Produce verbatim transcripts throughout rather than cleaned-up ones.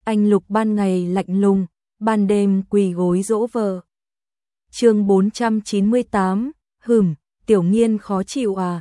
Anh Lục ban ngày lạnh lùng, ban đêm quỳ gối dỗ vợ. Chương bốn trăm chín mươi tám, hừm, Tiểu Nghiên khó chịu à?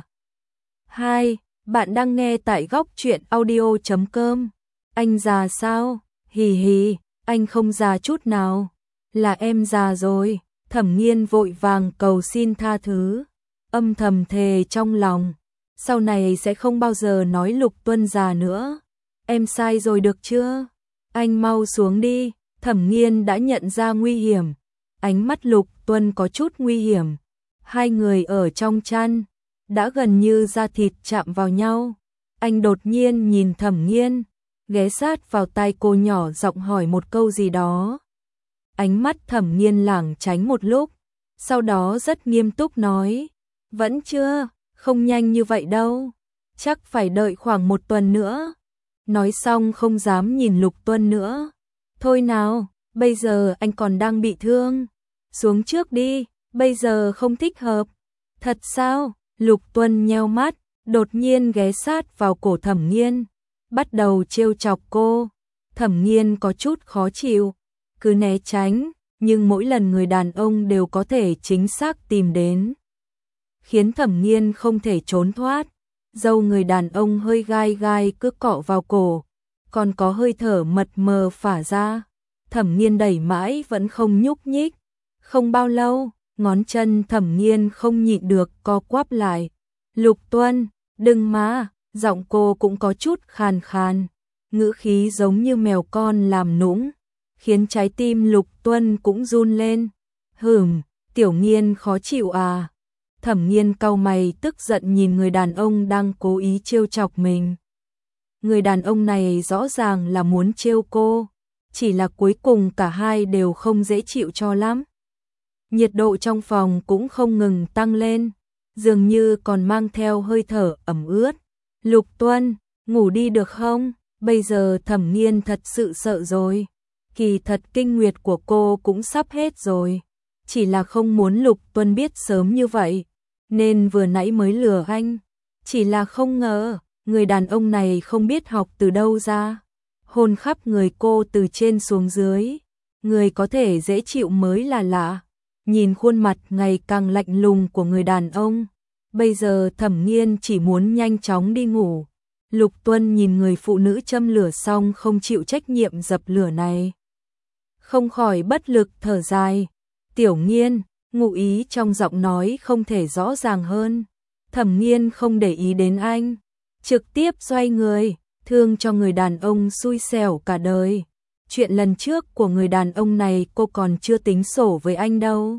Hai, bạn đang nghe tại góc truyện audio chấm com. Anh già sao? Hì hì, anh không già chút nào. Là em già rồi. Thẩm Nghiên vội vàng cầu xin tha thứ, âm thầm thề trong lòng, sau này sẽ không bao giờ nói Lục Tuân già nữa. Em sai rồi được chưa? Anh mau xuống đi. Thẩm Nghiên đã nhận ra nguy hiểm. Ánh mắt Lục Tuân có chút nguy hiểm. Hai người ở trong chăn, đã gần như da thịt chạm vào nhau. Anh đột nhiên nhìn Thẩm Nghiên, ghé sát vào tai cô nhỏ giọng hỏi một câu gì đó. Ánh mắt Thẩm Nghiên lảng tránh một lúc, sau đó rất nghiêm túc nói, vẫn chưa, không nhanh như vậy đâu, chắc phải đợi khoảng một tuần nữa. Nói xong không dám nhìn Lục Tuân nữa. Thôi nào, bây giờ anh còn đang bị thương, xuống trước đi, bây giờ không thích hợp. Thật sao? Lục Tuân nheo mắt, đột nhiên ghé sát vào cổ Thẩm Nghiên, bắt đầu trêu chọc cô. Thẩm Nghiên có chút khó chịu, cứ né tránh, nhưng mỗi lần người đàn ông đều có thể chính xác tìm đến, khiến Thẩm Nghiên không thể trốn thoát. Râu người đàn ông hơi gai gai cứ cọ vào cổ, còn có hơi thở mật mờ phả ra. Thẩm Nghiên đẩy mãi vẫn không nhúc nhích. Không bao lâu, ngón chân Thẩm Nghiên không nhịn được co quắp lại. Lục Tuân, đừng mà, giọng cô cũng có chút khàn khàn, ngữ khí giống như mèo con làm nũng, khiến trái tim Lục Tuân cũng run lên. Hừm, Tiểu Nghiên khó chịu à? Thẩm Nghiên cau mày tức giận nhìn người đàn ông đang cố ý trêu chọc mình. Người đàn ông này rõ ràng là muốn trêu cô, chỉ là cuối cùng cả hai đều không dễ chịu cho lắm. Nhiệt độ trong phòng cũng không ngừng tăng lên, dường như còn mang theo hơi thở ẩm ướt. Lục Tuân, ngủ đi được không? Bây giờ Thẩm Nghiên thật sự sợ rồi. Kỳ thật kinh nguyệt của cô cũng sắp hết rồi, chỉ là không muốn Lục Tuân biết sớm như vậy, nên vừa nãy mới lừa anh. Chỉ là không ngờ, người đàn ông này không biết học từ đâu ra, hôn khắp người cô từ trên xuống dưới. Người có thể dễ chịu mới là lạ. Nhìn khuôn mặt ngày càng lạnh lùng của người đàn ông, bây giờ Thẩm Nghiên chỉ muốn nhanh chóng đi ngủ. Lục Tuân nhìn người phụ nữ châm lửa xong không chịu trách nhiệm dập lửa này, không khỏi bất lực thở dài. Tiểu Nghiên, ngụ ý trong giọng nói không thể rõ ràng hơn. Thẩm Nghiên không để ý đến anh, trực tiếp xoay người, thương cho người đàn ông xui xẻo cả đời. Chuyện lần trước của người đàn ông này cô còn chưa tính sổ với anh đâu,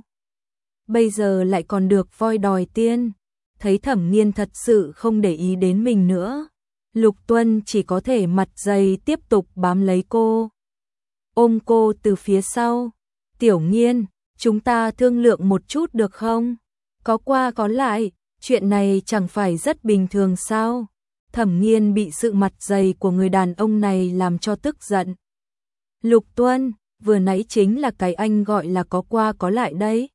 bây giờ lại còn được voi đòi tiên. Thấy Thẩm Nghiên thật sự không để ý đến mình nữa, Lục Tuân chỉ có thể mặt dày tiếp tục bám lấy cô, ôm cô từ phía sau. Tiểu Nghiên, chúng ta thương lượng một chút được không? Có qua có lại, chuyện này chẳng phải rất bình thường sao? Thẩm Nghiên bị sự mặt dày của người đàn ông này làm cho tức giận. Lục Tuân, vừa nãy chính là cái anh gọi là có qua có lại đấy.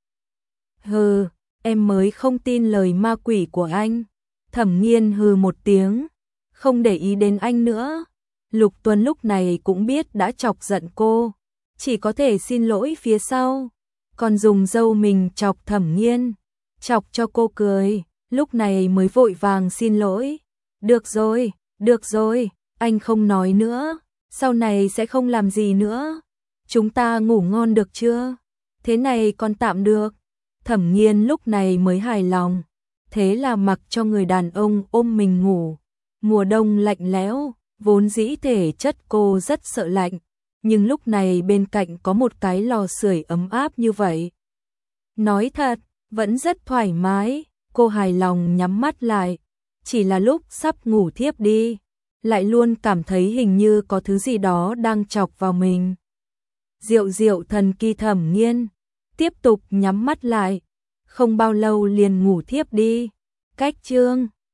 Hừ, em mới không tin lời ma quỷ của anh. Thẩm Nghiên hừ một tiếng, không để ý đến anh nữa. Lục Tuân lúc này cũng biết đã chọc giận cô, chỉ có thể xin lỗi phía sau, còn dùng râu mình chọc Thẩm Nghiên, chọc cho cô cười, lúc này mới vội vàng xin lỗi. Được rồi, được rồi, anh không nói nữa, sau này sẽ không làm gì nữa. Chúng ta ngủ ngon được chưa? Thế này còn tạm được. Thẩm Nghiên lúc này mới hài lòng, thế là mặc cho người đàn ông ôm mình ngủ. Mùa đông lạnh lẽo, vốn dĩ thể chất cô rất sợ lạnh, nhưng lúc này bên cạnh có một cái lò sưởi ấm áp như vậy, nói thật, vẫn rất thoải mái. Cô hài lòng nhắm mắt lại, chỉ là lúc sắp ngủ thiếp đi, lại luôn cảm thấy hình như có thứ gì đó đang chọc vào mình. Diệu diệu thần kỳ. Thẩm Nghiên tiếp tục nhắm mắt lại, không bao lâu liền ngủ thiếp đi. Cách chương